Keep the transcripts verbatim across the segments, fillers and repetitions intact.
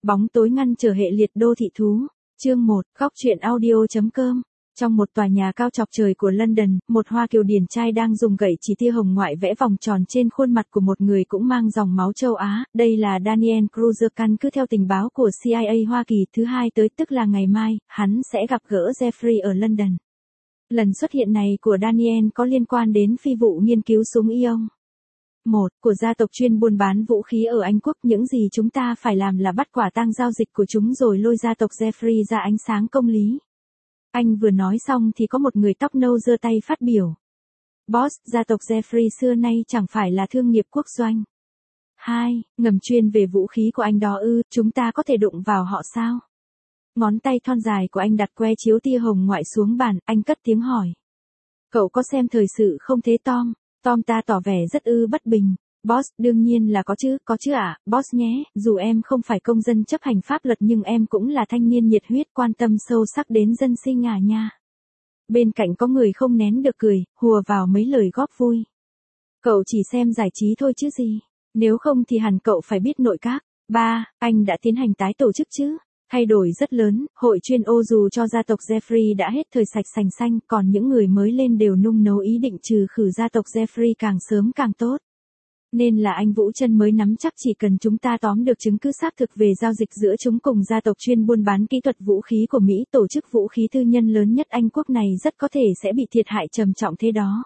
Bóng tối ngăn trở hệ liệt đô thị thú. Chương một, góc truyện audio.com. Trong một tòa nhà cao chọc trời của London, một Hoa Kiều điển trai đang dùng gậy chỉ tia hồng ngoại vẽ vòng tròn trên khuôn mặt của một người cũng mang dòng máu châu Á. Đây là Daniel Cruiser, căn cứ theo tình báo của C I A Hoa Kỳ. Thứ hai tới, tức là ngày mai, hắn sẽ gặp gỡ Jeffrey ở London. Lần xuất hiện này của Daniel có liên quan đến phi vụ nghiên cứu súng ion. một. Của gia tộc chuyên buôn bán vũ khí ở Anh Quốc. Những gì chúng ta phải làm là bắt quả tang giao dịch của chúng rồi lôi gia tộc Jeffrey ra ánh sáng công lý. Anh vừa nói xong thì có một người tóc nâu giơ tay phát biểu. Boss, gia tộc Jeffrey xưa nay chẳng phải là thương nghiệp quốc doanh. hai. Ngầm chuyên về vũ khí của anh đó ư, chúng ta có thể đụng vào họ sao? Ngón tay thon dài của anh đặt que chiếu tia hồng ngoại xuống bàn, anh cất tiếng hỏi. Cậu có xem thời sự không thế Tom? Tom ta tỏ vẻ rất ư bất bình. Boss, đương nhiên là có chứ, có chứ ạ, à? Boss nhé, dù em không phải công dân chấp hành pháp luật nhưng em cũng là thanh niên nhiệt huyết quan tâm sâu sắc đến dân sinh à nha. Bên cạnh có người không nén được cười, hùa vào mấy lời góp vui. Cậu chỉ xem giải trí thôi chứ gì, nếu không thì hẳn cậu phải biết nội các. ba. Anh đã tiến hành tái tổ chức chứ? Thay đổi rất lớn, hội chuyên ô dù cho gia tộc Jeffrey đã hết thời sạch sành xanh, còn những người mới lên đều nung nấu ý định trừ khử gia tộc Jeffrey càng sớm càng tốt. Nên là anh Vũ Trân mới nắm chắc chỉ cần chúng ta tóm được chứng cứ xác thực về giao dịch giữa chúng cùng gia tộc chuyên buôn bán kỹ thuật vũ khí của Mỹ, tổ chức vũ khí tư nhân lớn nhất Anh quốc này rất có thể sẽ bị thiệt hại trầm trọng thế đó.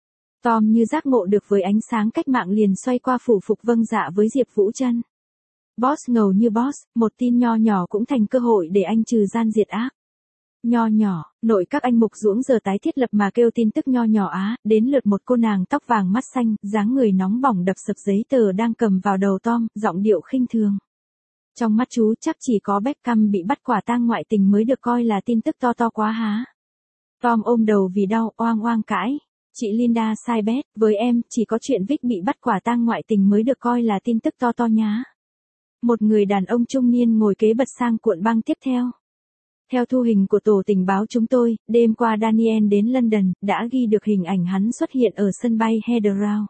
Tom như giác ngộ được với ánh sáng cách mạng liền xoay qua phủ phục vâng dạ với Diệp Vũ Trân. Boss ngầu như boss, một tin nho nhỏ cũng thành cơ hội để anh trừ gian diệt ác. Nho nhỏ, nội các anh Mục Duỗng giờ tái thiết lập mà kêu tin tức nho nhỏ á, đến lượt một cô nàng tóc vàng mắt xanh, dáng người nóng bỏng đập sập giấy tờ đang cầm vào đầu Tom, giọng điệu khinh thường. Trong mắt chú chắc chỉ có Beckham bị bắt quả tang ngoại tình mới được coi là tin tức to to quá há. Tom ôm đầu vì đau, oang oang cãi. Chị Linda sai bét, với em, chỉ có chuyện Vic bị bắt quả tang ngoại tình mới được coi là tin tức to to nhá. Một người đàn ông trung niên ngồi kế bật sang cuộn băng tiếp theo. Theo thu hình của tổ tình báo chúng tôi, đêm qua Daniel đến London, đã ghi được hình ảnh hắn xuất hiện ở sân bay Heathrow.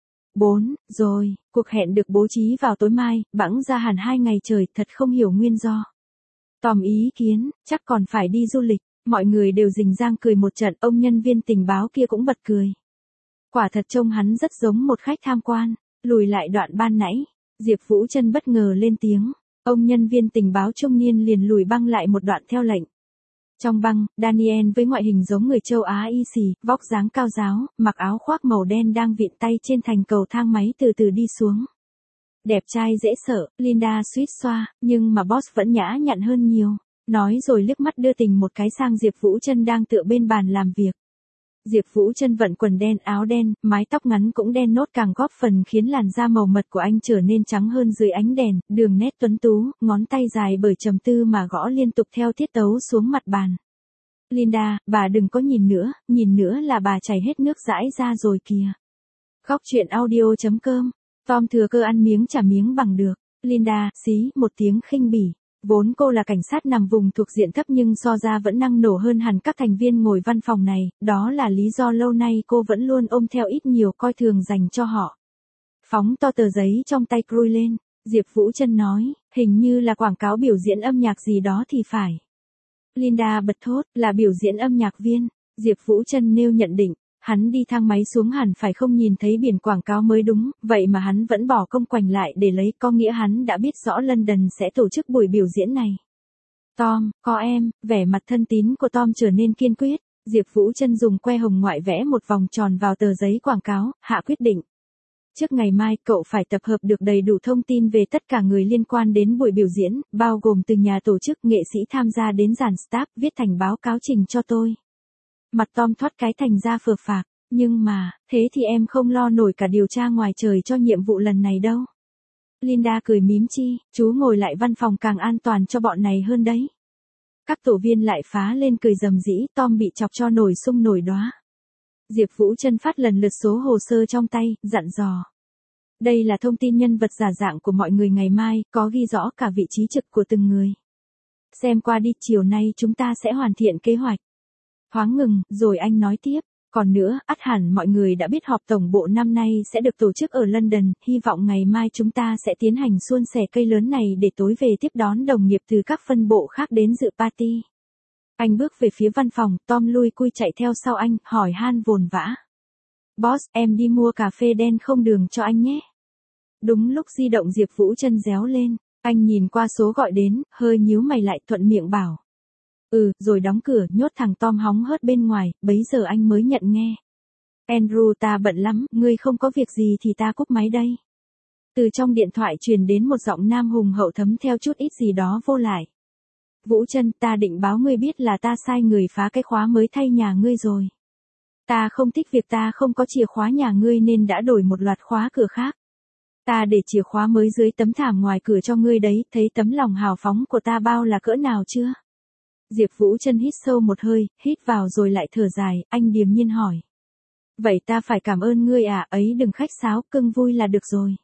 bốn. Rồi, cuộc hẹn được bố trí vào tối mai, bẵng ra hẳn hai ngày trời, thật không hiểu nguyên do. Tòm ý kiến, chắc còn phải đi du lịch, mọi người đều rình rang cười một trận, ông nhân viên tình báo kia cũng bật cười. Quả thật trông hắn rất giống một khách tham quan, lùi lại đoạn ban nãy. Diệp Vũ Trân bất ngờ lên tiếng, ông nhân viên tình báo trung niên liền lùi băng lại một đoạn theo lệnh. Trong băng, Daniel với ngoại hình giống người châu Á y xì, vóc dáng cao ráo, mặc áo khoác màu đen đang vịn tay trên thành cầu thang máy từ từ đi xuống. Đẹp trai dễ sợ, Linda suýt xoa, nhưng mà boss vẫn nhã nhặn hơn nhiều, nói rồi liếc mắt đưa tình một cái sang Diệp Vũ Trân đang tựa bên bàn làm việc. Diệp Vũ Trân vận quần đen áo đen, mái tóc ngắn cũng đen nốt càng góp phần khiến làn da màu mật của anh trở nên trắng hơn dưới ánh đèn, đường nét tuấn tú, ngón tay dài bởi trầm tư mà gõ liên tục theo tiết tấu xuống mặt bàn. Linda, bà đừng có nhìn nữa, nhìn nữa là bà chảy hết nước dãi ra rồi kìa. Góc truyện audio.com, Tom thừa cơ ăn miếng trả miếng bằng được. Linda, xí, một tiếng khinh bỉ. Vốn cô là cảnh sát nằm vùng thuộc diện thấp nhưng so ra vẫn năng nổ hơn hẳn các thành viên ngồi văn phòng này, đó là lý do lâu nay cô vẫn luôn ôm theo ít nhiều coi thường dành cho họ. Phóng to tờ giấy trong tay Cruy lên, Diệp Vũ Trân nói, hình như là quảng cáo biểu diễn âm nhạc gì đó thì phải. Linda bật thốt, là biểu diễn âm nhạc viên, Diệp Vũ Trân nêu nhận định. Hắn đi thang máy xuống hẳn phải không nhìn thấy biển quảng cáo mới đúng, vậy mà hắn vẫn bỏ công quành lại để lấy, có nghĩa hắn đã biết rõ London sẽ tổ chức buổi biểu diễn này. Tom, có em, vẻ mặt thân tín của Tom trở nên kiên quyết, Diệp Vũ Trân dùng que hồng ngoại vẽ một vòng tròn vào tờ giấy quảng cáo, hạ quyết định. Trước ngày mai, cậu phải tập hợp được đầy đủ thông tin về tất cả người liên quan đến buổi biểu diễn, bao gồm từ nhà tổ chức, nghệ sĩ tham gia đến dàn staff, viết thành báo cáo trình cho tôi. Mặt Tom thoát cái thành ra phờ phạc, nhưng mà, thế thì em không lo nổi cả điều tra ngoài trời cho nhiệm vụ lần này đâu. Linda cười mím chi, chú ngồi lại văn phòng càng an toàn cho bọn này hơn đấy. Các tổ viên lại phá lên cười rầm rĩ, Tom bị chọc cho nổi sung nổi đóa. Diệp Vũ Trân phát lần lượt số hồ sơ trong tay, dặn dò. Đây là thông tin nhân vật giả dạng của mọi người ngày mai, có ghi rõ cả vị trí trực của từng người. Xem qua đi, chiều nay chúng ta sẽ hoàn thiện kế hoạch. Thoáng ngừng, rồi anh nói tiếp, Còn nữa, ắt hẳn mọi người đã biết họp tổng bộ năm nay sẽ được tổ chức ở London, hy vọng ngày mai chúng ta sẽ tiến hành suôn sẻ cây lớn này để tối về tiếp đón đồng nghiệp từ các phân bộ khác đến dự party. Anh bước về phía văn phòng, Tom lui cui chạy theo sau anh, hỏi han vồn vã. Boss, em đi mua cà phê đen không đường cho anh nhé. Đúng lúc di động Diệp Vũ Trân réo lên, anh nhìn qua số gọi đến, hơi nhíu mày lại thuận miệng bảo. Ừ, rồi đóng cửa, nhốt thằng Tom hóng hớt bên ngoài, bấy giờ anh mới nhận nghe. Andrew, ta bận lắm, ngươi không có việc gì thì ta cúp máy đây. Từ trong điện thoại truyền đến một giọng nam hùng hậu thấm theo chút ít gì đó vô lại. Vũ Trân, ta định báo ngươi biết là ta sai người phá cái khóa mới thay nhà ngươi rồi. Ta không thích việc ta không có chìa khóa nhà ngươi nên đã đổi một loạt khóa cửa khác. Ta để chìa khóa mới dưới tấm thảm ngoài cửa cho ngươi đấy, thấy tấm lòng hào phóng của ta bao là cỡ nào chưa? Diệp Vũ Trân hít sâu một hơi, hít vào rồi lại thở dài, anh điềm nhiên hỏi. Vậy ta phải cảm ơn ngươi à, ấy đừng khách sáo, cưng vui là được rồi.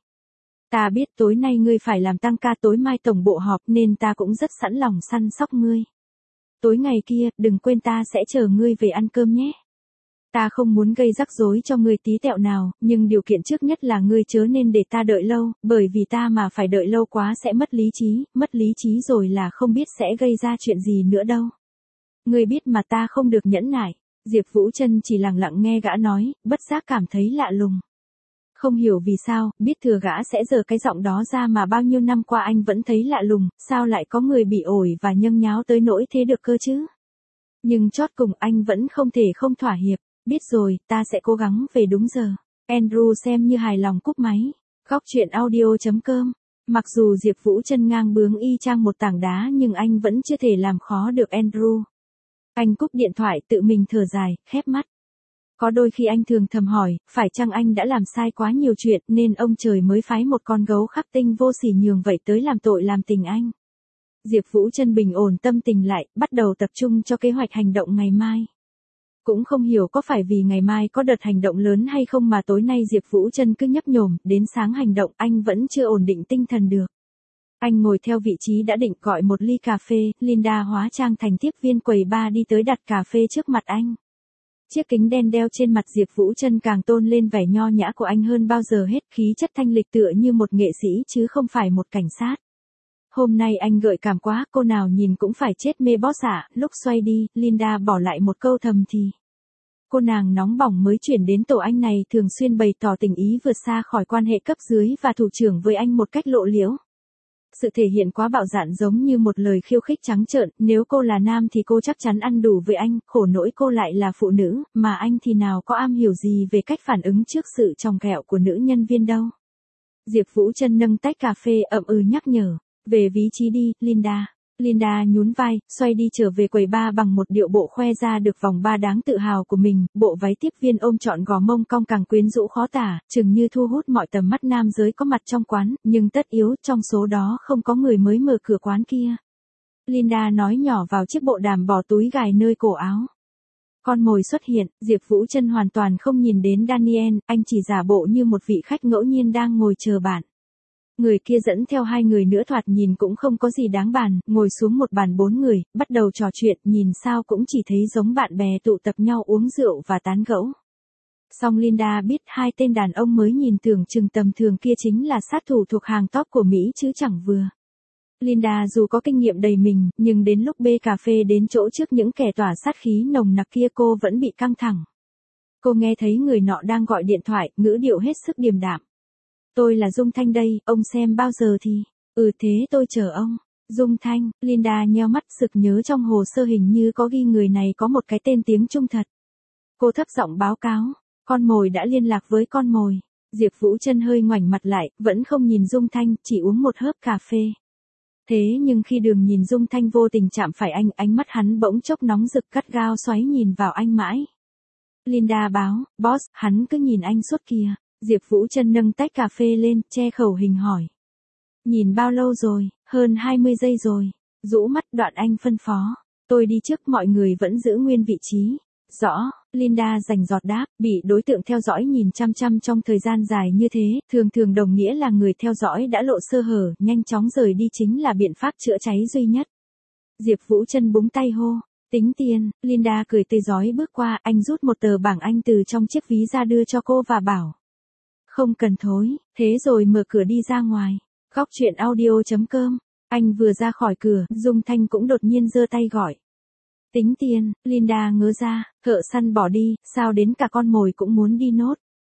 Ta biết tối nay ngươi phải làm tăng ca, tối mai tổng bộ họp nên ta cũng rất sẵn lòng săn sóc ngươi. Tối ngày kia, đừng quên ta sẽ chờ ngươi về ăn cơm nhé. Ta không muốn gây rắc rối cho ngươi tí tẹo nào, nhưng điều kiện trước nhất là ngươi chớ nên để ta đợi lâu, bởi vì ta mà phải đợi lâu quá sẽ mất lý trí, mất lý trí rồi là không biết sẽ gây ra chuyện gì nữa đâu. Ngươi biết mà ta không được nhẫn nại. Diệp Vũ Trân chỉ lặng lặng nghe gã nói, bất giác cảm thấy lạ lùng. Không hiểu vì sao, biết thừa gã sẽ giở cái giọng đó ra mà bao nhiêu năm qua anh vẫn thấy lạ lùng, sao lại có người bị ổi và nhâng nháo tới nỗi thế được cơ chứ? Nhưng chót cùng anh vẫn không thể không thỏa hiệp. Biết rồi, ta sẽ cố gắng về đúng giờ. Andrew xem như hài lòng cúp máy. Góc truyện audio chấm com. Mặc dù Diệp Vũ Trân ngang bướng y chang một tảng đá nhưng anh vẫn chưa thể làm khó được Andrew. Anh cúp điện thoại tự mình thở dài, khép mắt. Có đôi khi anh thường thầm hỏi, phải chăng anh đã làm sai quá nhiều chuyện nên ông trời mới phái một con gấu khắc tinh vô sỉ nhường vậy tới làm tội làm tình anh. Diệp Vũ Trân bình ổn tâm tình lại, bắt đầu tập trung cho kế hoạch hành động ngày mai. Cũng không hiểu có phải vì ngày mai có đợt hành động lớn hay không mà tối nay Diệp Vũ Trân cứ nhấp nhổm, đến sáng hành động anh vẫn chưa ổn định tinh thần được. Anh ngồi theo vị trí đã định gọi một ly cà phê, Linda hóa trang thành tiếp viên quầy bar đi tới đặt cà phê trước mặt anh. Chiếc kính đen đeo trên mặt Diệp Vũ Trân càng tôn lên vẻ nho nhã của anh hơn bao giờ hết, khí chất thanh lịch tựa như một nghệ sĩ chứ không phải một cảnh sát. Hôm nay anh gợi cảm quá, cô nào nhìn cũng phải chết mê boss ạ. Lúc xoay đi, Linda bỏ lại một câu thầm thì. Cô nàng nóng bỏng mới chuyển đến tổ anh này thường xuyên bày tỏ tình ý vượt xa khỏi quan hệ cấp dưới và thủ trưởng với anh một cách lộ liễu. Sự thể hiện quá bạo dạn giống như một lời khiêu khích trắng trợn, nếu cô là nam thì cô chắc chắn ăn đủ với anh, khổ nỗi cô lại là phụ nữ, mà anh thì nào có am hiểu gì về cách phản ứng trước sự tròng ghẹo của nữ nhân viên đâu. Diệp Vũ Trân nâng tách cà phê ậm ừ nhắc nhở. Về vị trí đi, Linda. Linda nhún vai, xoay đi trở về quầy bar bằng một điệu bộ khoe ra được vòng ba đáng tự hào của mình, bộ váy tiếp viên ôm trọn gò mông cong càng quyến rũ khó tả, chừng như thu hút mọi tầm mắt nam giới có mặt trong quán, nhưng tất yếu trong số đó không có người mới mở cửa quán kia. Linda nói nhỏ vào chiếc bộ đàm bỏ túi gài nơi cổ áo. Con mồi xuất hiện, Diệp Vũ Trân hoàn toàn không nhìn đến Daniel, anh chỉ giả bộ như một vị khách ngẫu nhiên đang ngồi chờ bạn. Người kia dẫn theo hai người nữa thoạt nhìn cũng không có gì đáng bàn, ngồi xuống một bàn bốn người, bắt đầu trò chuyện, nhìn sao cũng chỉ thấy giống bạn bè tụ tập nhau uống rượu và tán gẫu. Song Linda biết hai tên đàn ông mới nhìn tưởng chừng tầm thường kia chính là sát thủ thuộc hàng top của Mỹ chứ chẳng vừa. Linda dù có kinh nghiệm đầy mình, nhưng đến lúc bê cà phê đến chỗ trước những kẻ tỏa sát khí nồng nặc kia cô vẫn bị căng thẳng. Cô nghe thấy người nọ đang gọi điện thoại, ngữ điệu hết sức điềm đạm. Tôi là Dung Thanh đây, ông xem bao giờ thì. Ừ thế tôi chờ ông. Dung Thanh, Linda nheo mắt sực nhớ trong hồ sơ hình như có ghi người này có một cái tên tiếng Trung thật. Cô thấp giọng báo cáo, con mồi đã liên lạc với con mồi. Diệp Vũ Trân hơi ngoảnh mặt lại, vẫn không nhìn Dung Thanh, chỉ uống một hớp cà phê. Thế nhưng khi đường nhìn Dung Thanh vô tình chạm phải anh, ánh mắt hắn bỗng chốc nóng rực gắt gao xoáy nhìn vào anh mãi. Linda báo, boss, hắn cứ nhìn anh suốt kìa. Diệp Vũ Trân nâng tách cà phê lên, che khẩu hình hỏi. Nhìn bao lâu rồi, hơn hai mươi giây rồi. Rũ mắt đoạn anh phân phó. Tôi đi trước, mọi người vẫn giữ nguyên vị trí. Rõ, Linda rành giọt đáp, bị đối tượng theo dõi nhìn chăm chăm trong thời gian dài như thế, thường thường đồng nghĩa là người theo dõi đã lộ sơ hở, nhanh chóng rời đi chính là biện pháp chữa cháy duy nhất. Diệp Vũ Trân búng tay hô. Tính tiền, Linda cười tươi rói bước qua, anh rút một tờ bảng Anh từ trong chiếc ví ra đưa cho cô và bảo. Không cần thối, thế rồi mở cửa đi ra ngoài. Góc chuyện audio.com, anh vừa ra khỏi cửa, Dung Thanh cũng đột nhiên giơ tay gọi. Tính tiền, Linda ngớ ra, thợ săn bỏ đi, sao đến cả con mồi cũng muốn đi nốt.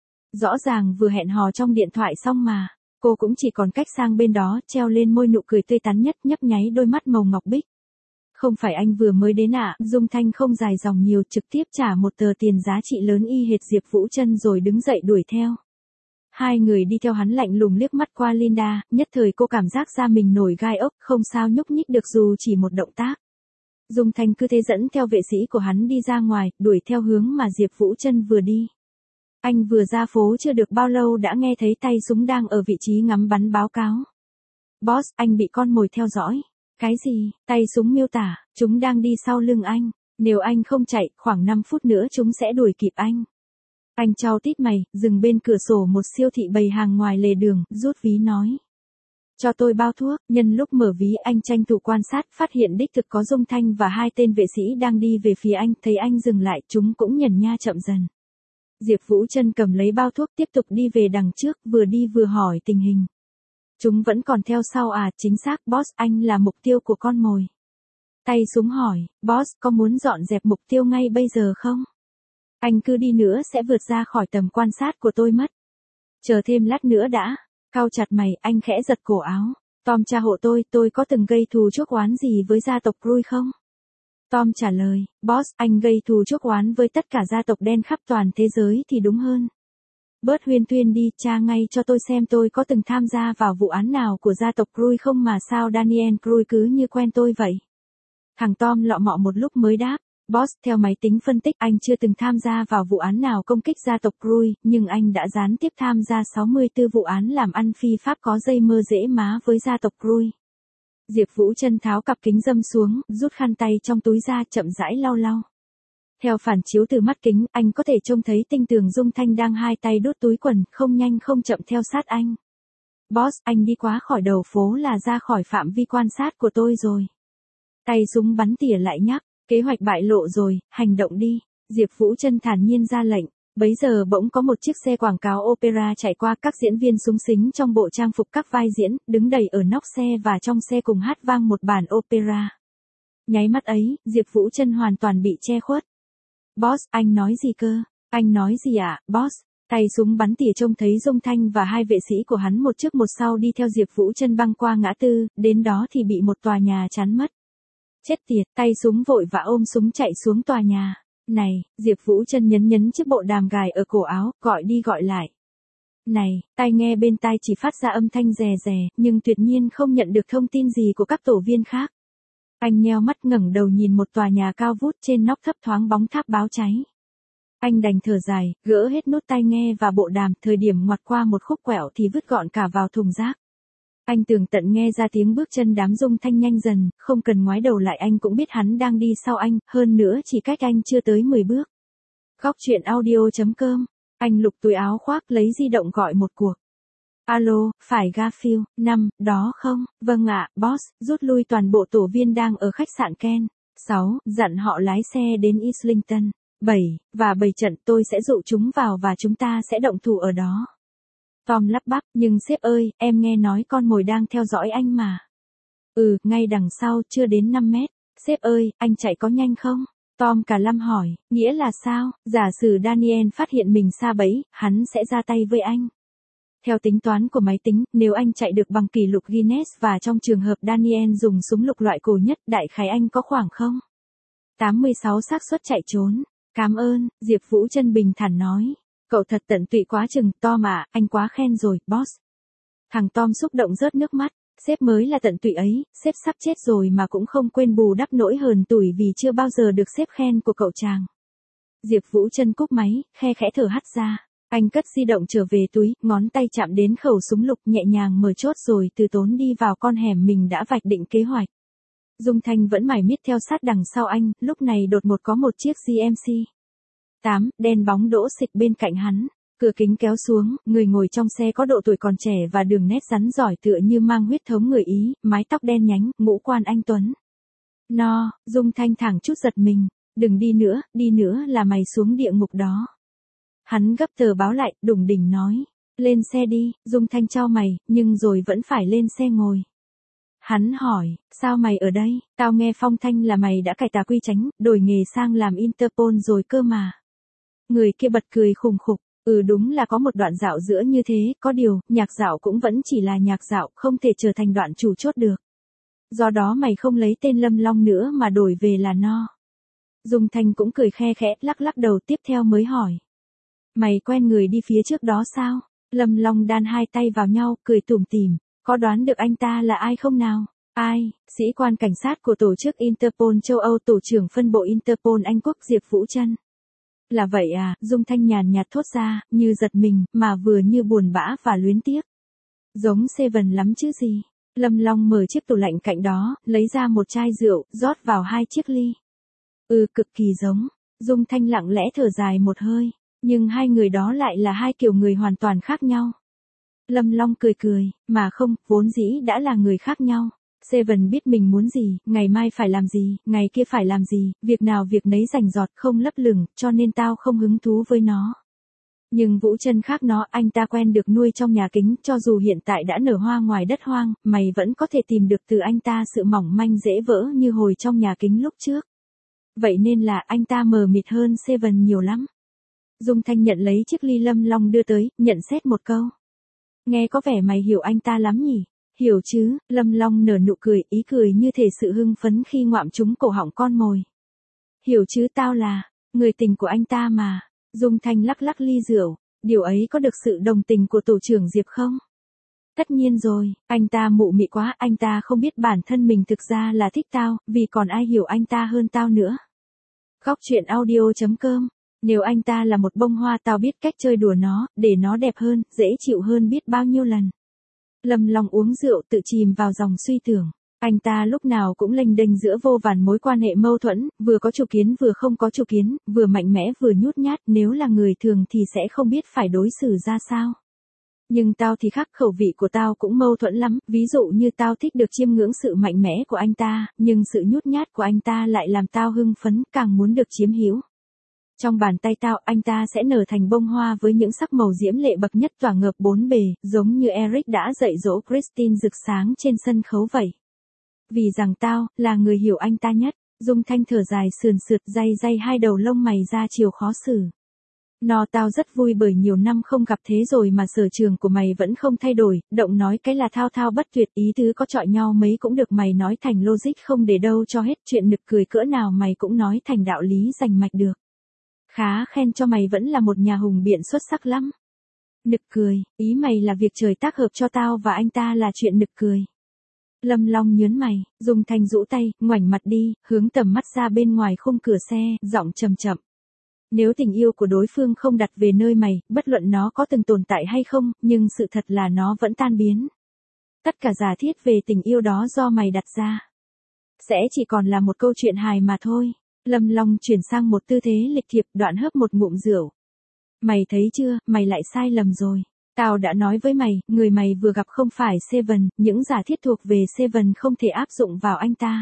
Rõ ràng vừa hẹn hò trong điện thoại xong mà, cô cũng chỉ còn cách sang bên đó, treo lên môi nụ cười tươi tắn nhất, nhấp nháy đôi mắt màu ngọc bích. Không phải anh vừa mới đến ạ, à? Dung Thanh không dài dòng nhiều, trực tiếp trả một tờ tiền giá trị lớn y hệt Diệp Vũ Trân rồi đứng dậy đuổi theo. Hai người đi theo hắn lạnh lùng liếc mắt qua Linda, nhất thời cô cảm giác da mình nổi gai ốc, không sao nhúc nhích được dù chỉ một động tác. Dung Thanh cứ thế dẫn theo vệ sĩ của hắn đi ra ngoài, đuổi theo hướng mà Diệp Vũ Trân vừa đi. Anh vừa ra phố chưa được bao lâu đã nghe thấy tay súng đang ở vị trí ngắm bắn báo cáo. Boss, anh bị con mồi theo dõi. Cái gì? Tay súng miêu tả, chúng đang đi sau lưng anh. Nếu anh không chạy, khoảng năm phút nữa chúng sẽ đuổi kịp anh. Anh chau tít mày, dừng bên cửa sổ một siêu thị bày hàng ngoài lề đường, rút ví nói. Cho tôi bao thuốc, nhân lúc mở ví anh tranh thủ quan sát, phát hiện đích thực có Dung Thanh và hai tên vệ sĩ đang đi về phía anh, thấy anh dừng lại, chúng cũng nhẩn nha chậm dần. Diệp Vũ Trân cầm lấy bao thuốc tiếp tục đi về đằng trước, vừa đi vừa hỏi tình hình. Chúng vẫn còn theo sau à, chính xác, boss, anh là mục tiêu của con mồi. Tay súng hỏi, boss, có muốn dọn dẹp mục tiêu ngay bây giờ không? Anh cứ đi nữa sẽ vượt ra khỏi tầm quan sát của tôi mất. Chờ thêm lát nữa đã. Cau chặt mày, anh khẽ giật cổ áo. Tom cha hộ tôi, tôi có từng gây thù chuốc oán gì với gia tộc Crui không? Tom trả lời, boss, anh gây thù chuốc oán với tất cả gia tộc đen khắp toàn thế giới thì đúng hơn. Bớt huyên thuyên đi, tra ngay cho tôi xem tôi có từng tham gia vào vụ án nào của gia tộc Crui không mà sao Daniel Crui cứ như quen tôi vậy. Thằng Tom lọ mọ một lúc mới đáp, boss, theo máy tính phân tích anh chưa từng tham gia vào vụ án nào công kích gia tộc Crui, nhưng anh đã gián tiếp tham gia sáu mươi tư vụ án làm ăn phi pháp có dây mơ rễ má với gia tộc Crui. Diệp Vũ Trân tháo cặp kính râm xuống, rút khăn tay trong túi ra chậm rãi lau lau. Theo phản chiếu từ mắt kính, anh có thể trông thấy tinh tường Dung Thanh đang hai tay đút túi quần, không nhanh không chậm theo sát anh. Boss, anh đi quá khỏi đầu phố là ra khỏi phạm vi quan sát của tôi rồi. Tay súng bắn tỉa lại nhắc, kế hoạch bại lộ rồi, hành động đi. Diệp Vũ Trân thản nhiên ra lệnh. Bấy giờ bỗng có một chiếc xe quảng cáo opera chạy qua, các diễn viên súng xính trong bộ trang phục các vai diễn, đứng đầy ở nóc xe và trong xe cùng hát vang một bản opera. Nháy mắt ấy, Diệp Vũ Trân hoàn toàn bị che khuất. Boss, anh nói gì cơ? Anh nói gì ạ, à, boss? Tay súng bắn tỉa trông thấy Dung Thanh và hai vệ sĩ của hắn một trước một sau đi theo Diệp Vũ Trân băng qua ngã tư, đến đó thì bị một tòa nhà chắn mất. Chết tiệt, tay súng vội vã ôm súng chạy xuống tòa nhà. Này, Diệp Vũ Trân nhấn nhấn chiếc bộ đàm gài ở cổ áo, gọi đi gọi lại. Này, tai nghe bên tai chỉ phát ra âm thanh rè rè, nhưng tuyệt nhiên không nhận được thông tin gì của các tổ viên khác. Anh nheo mắt ngẩng đầu nhìn một tòa nhà cao vút, trên nóc thấp thoáng bóng tháp báo cháy. Anh đành thở dài, gỡ hết nút tai nghe và bộ đàm, thời điểm ngoặt qua một khúc quẹo thì vứt gọn cả vào thùng rác. Anh tường tận nghe ra tiếng bước chân đám Dung Thanh nhanh dần, không cần ngoái đầu lại anh cũng biết hắn đang đi sau anh, hơn nữa chỉ cách anh chưa tới mười bước. Góc chuyện audio.com, anh lục túi áo khoác lấy di động gọi một cuộc. Alo, phải Garfield, năm, đó không? Vâng ạ, boss, rút lui toàn bộ tổ viên đang ở khách sạn Ken. sáu, dặn họ lái xe đến Islington. bảy, và bày trận tôi sẽ dụ chúng vào và chúng ta sẽ động thủ ở đó. Tom lắp bắp, nhưng sếp ơi, em nghe nói con mồi đang theo dõi anh mà. Ừ, ngay đằng sau, chưa đến năm mét. Sếp ơi, anh chạy có nhanh không? Tom cả lâm hỏi, nghĩa là sao? Giả sử Daniel phát hiện mình sa bẫy, hắn sẽ ra tay với anh. Theo tính toán của máy tính, nếu anh chạy được bằng kỷ lục Guinness và trong trường hợp Daniel dùng súng lục loại cổ nhất, đại khái anh có khoảng không? tám mươi sáu xác suất chạy trốn. Cảm ơn, Diệp Vũ Trân bình thản nói. Cậu thật tận tụy quá chừng, Tom à, anh quá khen rồi, boss. Thằng Tom xúc động rớt nước mắt, sếp mới là tận tụy ấy, sếp sắp chết rồi mà cũng không quên bù đắp nỗi hờn tủi vì chưa bao giờ được sếp khen của cậu chàng. Diệp Vũ Trân cúp máy, khe khẽ thở hắt ra. Anh cất di động trở về túi, ngón tay chạm đến khẩu súng lục nhẹ nhàng mở chốt rồi từ tốn đi vào con hẻm mình đã vạch định kế hoạch. Dung Thanh vẫn mải miết theo sát đằng sau anh, lúc này đột ngột có một chiếc giê em xê tám, đen bóng đỗ xịch bên cạnh hắn. Cửa kính kéo xuống, người ngồi trong xe có độ tuổi còn trẻ và đường nét rắn giỏi tựa như mang huyết thống người Ý, mái tóc đen nhánh, ngũ quan anh tuấn. No, Dung Thanh thẳng chút giật mình. Đừng đi nữa, đi nữa là mày xuống địa ngục đó. Hắn gấp tờ báo lại, đủng đỉnh nói. Lên xe đi, Dung Thanh chau mày, nhưng rồi vẫn phải lên xe ngồi. Hắn hỏi, sao mày ở đây? Tao nghe phong thanh là mày đã cải tà quy chánh, đổi nghề sang làm Interpol rồi cơ mà. Người kia bật cười khùng khục, ừ đúng là có một đoạn dạo giữa như thế, có điều, nhạc dạo cũng vẫn chỉ là nhạc dạo, không thể trở thành đoạn chủ chốt được. Do đó mày không lấy tên Lâm Long nữa mà đổi về là No. Dung Thanh cũng cười khe khẽ, lắc lắc đầu, tiếp theo mới hỏi. Mày quen người đi phía trước đó sao? Lâm Long đan hai tay vào nhau, cười tủm tỉm. Có đoán được anh ta là ai không nào? Ai? Sĩ quan cảnh sát của tổ chức Interpol châu Âu, tổ trưởng phân bộ Interpol Anh Quốc Diệp Vũ Trân. Là vậy à? Dung Thanh nhàn nhạt thốt ra, như giật mình, mà vừa như buồn bã và luyến tiếc. Giống Seven lắm chứ gì? Lâm Long mở chiếc tủ lạnh cạnh đó, lấy ra một chai rượu, rót vào hai chiếc ly. Ừ, cực kỳ giống. Dung Thanh lặng lẽ thở dài một hơi, nhưng hai người đó lại là hai kiểu người hoàn toàn khác nhau. Lâm Long cười cười, mà không, vốn dĩ đã là người khác nhau. Seven biết mình muốn gì, ngày mai phải làm gì, ngày kia phải làm gì, việc nào việc nấy rành rọt không lấp lửng, cho nên tao không hứng thú với nó. Nhưng Vũ Trân khác nó, anh ta quen được nuôi trong nhà kính, cho dù hiện tại đã nở hoa ngoài đất hoang, mày vẫn có thể tìm được từ anh ta sự mỏng manh dễ vỡ như hồi trong nhà kính lúc trước. Vậy nên là anh ta mờ mịt hơn Seven nhiều lắm. Dung Thanh nhận lấy chiếc ly Lâm Long đưa tới, nhận xét một câu. Nghe có vẻ mày hiểu anh ta lắm nhỉ? Hiểu chứ, Lâm Long nở nụ cười, ý cười như thể sự hưng phấn khi ngoạm trúng cổ họng con mồi. Hiểu chứ, tao là người tình của anh ta mà. Dung Thanh lắc lắc ly rượu, điều ấy có được sự đồng tình của tổ trưởng Diệp không? Tất nhiên rồi, anh ta mụ mị quá, anh ta không biết bản thân mình thực ra là thích tao, vì còn ai hiểu anh ta hơn tao nữa. Góc truyện audio chấm com. Nếu anh ta là một bông hoa, tao biết cách chơi đùa nó, để nó đẹp hơn, dễ chịu hơn biết bao nhiêu lần. Lâm Long uống rượu tự chìm vào dòng suy tưởng. Anh ta lúc nào cũng lênh đênh giữa vô vàn mối quan hệ mâu thuẫn, vừa có chủ kiến vừa không có chủ kiến, vừa mạnh mẽ vừa nhút nhát, nếu là người thường thì sẽ không biết phải đối xử ra sao. Nhưng tao thì khác, khẩu vị của tao cũng mâu thuẫn lắm, ví dụ như tao thích được chiêm ngưỡng sự mạnh mẽ của anh ta, nhưng sự nhút nhát của anh ta lại làm tao hưng phấn, càng muốn được chiếm hữu. Trong bàn tay tao, anh ta sẽ nở thành bông hoa với những sắc màu diễm lệ bậc nhất tỏa ngập bốn bề, giống như Eric đã dạy dỗ Christine rực sáng trên sân khấu vậy. Vì rằng tao, là người hiểu anh ta nhất. Dung Thanh thở dài sườn sượt, day day hai đầu lông mày ra chiều khó xử. No, tao rất vui bởi nhiều năm không gặp thế rồi mà sở trường của mày vẫn không thay đổi, động nói cái là thao thao bất tuyệt, ý tứ có chọi nhau mấy cũng được, mày nói thành logic không để đâu cho hết, chuyện nực cười cỡ nào mày cũng nói thành đạo lý rành mạch được. Khá khen cho mày, vẫn là một nhà hùng biện xuất sắc lắm. Nực cười, ý mày là việc trời tác hợp cho tao và anh ta là chuyện nực cười. Lâm Long nhớn mày, Dung Thanh rũ tay, ngoảnh mặt đi, hướng tầm mắt ra bên ngoài khung cửa xe, giọng trầm chậm. Nếu tình yêu của đối phương không đặt về nơi mày, bất luận nó có từng tồn tại hay không, nhưng sự thật là nó vẫn tan biến. Tất cả giả thiết về tình yêu đó do mày đặt ra, sẽ chỉ còn là một câu chuyện hài mà thôi. Lâm Long chuyển sang một tư thế lịch thiệp, đoạn hớp một ngụm rượu. Mày thấy chưa, mày lại sai lầm rồi. Tao đã nói với mày, người mày vừa gặp không phải Seven, những giả thiết thuộc về Seven không thể áp dụng vào anh ta.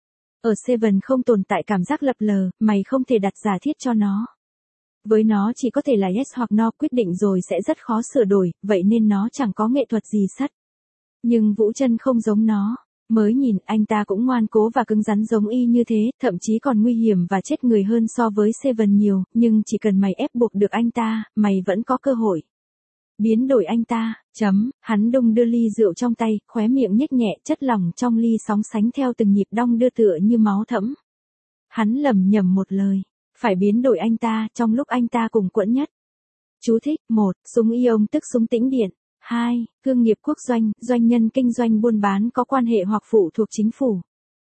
Ở Seven không tồn tại cảm giác lập lờ, mày không thể đặt giả thiết cho nó. Với nó chỉ có thể là yes hoặc no, quyết định rồi sẽ rất khó sửa đổi, vậy nên nó chẳng có nghệ thuật gì sất. Nhưng Vũ Trân không giống nó. Mới nhìn, anh ta cũng ngoan cố và cứng rắn giống y như thế, thậm chí còn nguy hiểm và chết người hơn so với Seven nhiều, nhưng chỉ cần mày ép buộc được anh ta, mày vẫn có cơ hội. Biến đổi anh ta, chấm, hắn đung đưa ly rượu trong tay, khóe miệng nhếch nhẹ, chất lỏng trong ly sóng sánh theo từng nhịp đong đưa tựa như máu thẫm. Hắn lẩm nhẩm một lời, phải biến đổi anh ta, trong lúc anh ta cùng quẫn nhất. Chú thích, một, súng ion tức súng tĩnh điện. hai. Thương nghiệp quốc doanh, doanh nhân kinh doanh buôn bán có quan hệ hoặc phụ thuộc chính phủ.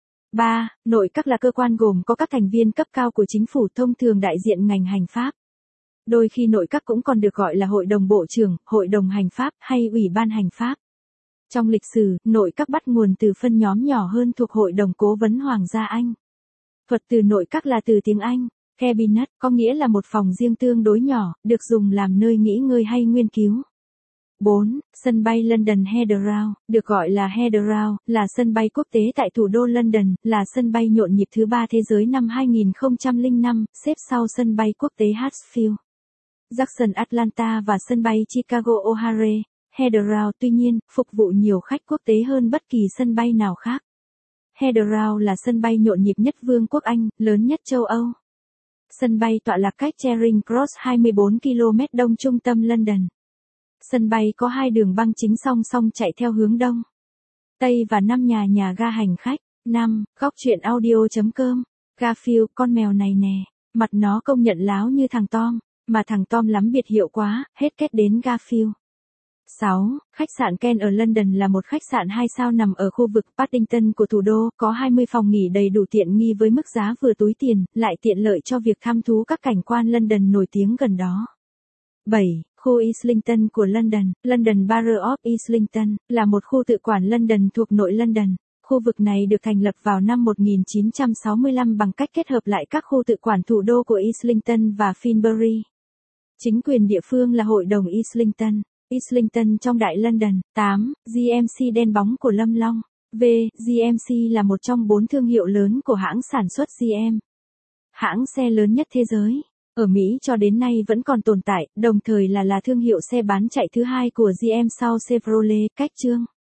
ba. Nội các là cơ quan gồm có các thành viên cấp cao của chính phủ, thông thường đại diện ngành hành pháp. Đôi khi nội các cũng còn được gọi là hội đồng bộ trưởng, hội đồng hành pháp hay ủy ban hành pháp. Trong lịch sử, nội các bắt nguồn từ phân nhóm nhỏ hơn thuộc hội đồng cố vấn Hoàng gia Anh. Thuật từ nội các là từ tiếng Anh, cabinet, có nghĩa là một phòng riêng tương đối nhỏ, được dùng làm nơi nghỉ ngơi hay nghiên cứu. bốn. Sân bay London Heathrow, được gọi là Heathrow, là sân bay quốc tế tại thủ đô London, là sân bay nhộn nhịp thứ ba thế giới năm hai nghìn không trăm lẻ năm, xếp sau sân bay quốc tế Hartsfield, Jackson Atlanta và sân bay Chicago O'Hare. Heathrow tuy nhiên, phục vụ nhiều khách quốc tế hơn bất kỳ sân bay nào khác. Heathrow là sân bay nhộn nhịp nhất Vương quốc Anh, lớn nhất châu Âu. Sân bay tọa lạc cách Charing Cross hai mươi bốn ki lô mét đông trung tâm London. Sân bay có hai đường băng chính song song chạy theo hướng đông, tây và năm nhà nhà ga hành khách. năm. Góc truyện audio chấm com. Garfield, con mèo này nè, mặt nó công nhận láo như thằng Tom, mà thằng Tom lắm biệt hiệu quá, hết kết đến Garfield. sáu. Khách sạn Ken ở London là một khách sạn hai sao nằm ở khu vực Paddington của thủ đô, có hai mươi phòng nghỉ đầy đủ tiện nghi với mức giá vừa túi tiền, lại tiện lợi cho việc thăm thú các cảnh quan London nổi tiếng gần đó. bảy. Khu Islington của London. London Borough of Islington là một khu tự quản London thuộc nội London. Khu vực này được thành lập vào năm một nghìn chín trăm sáu mươi lăm bằng cách kết hợp lại các khu tự quản thủ đô của Islington và Finsbury. Chính quyền địa phương là Hội đồng Islington. Islington trong Đại London. tám. giê em xê đen bóng của Lâm Long. V. giê em xê là một trong bốn thương hiệu lớn của hãng sản xuất giê em. Hãng xe lớn nhất thế giới. Ở Mỹ cho đến nay vẫn còn tồn tại, đồng thời là là thương hiệu xe bán chạy thứ hai của giê em sau Chevrolet, cách chương.